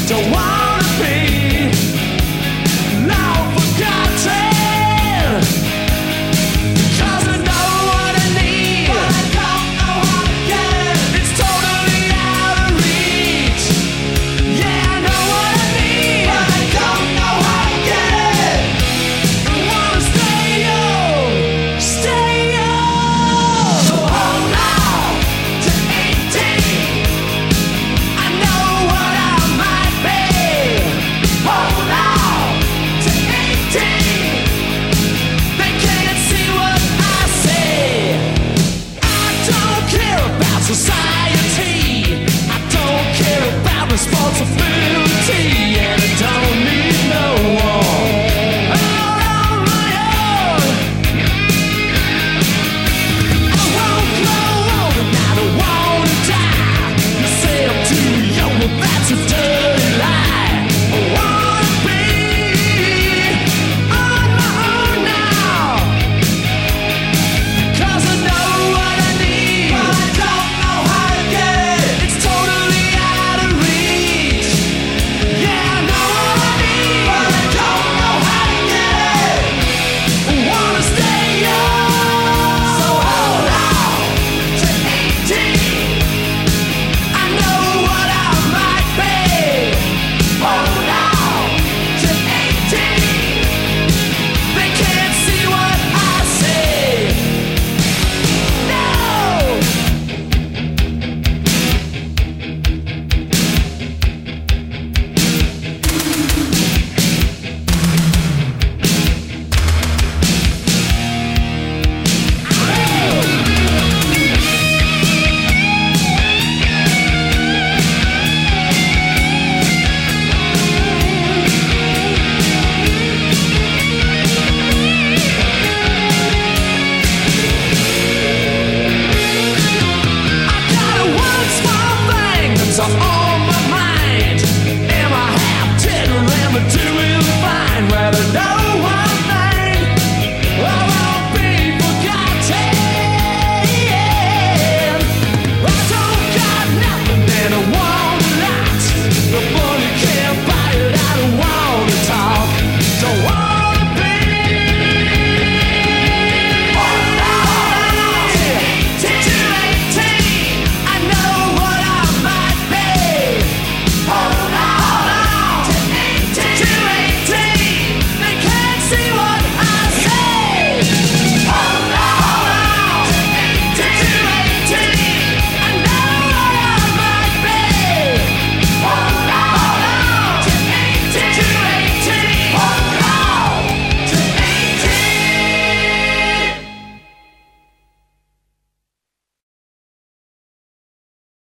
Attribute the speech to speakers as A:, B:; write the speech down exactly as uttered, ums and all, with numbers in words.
A: don't wanna be long forgotten, 'cause I know what I need, but I don't know how to get it. It's totally out of reach. Yeah, I know what I need, but I don't know how to get it. I wanna stay young, stay young. So hold on to eighteen. I know what I might be. Hold on to eighteen. They can't see what I see. I don't care about society. I don't care about responsibility.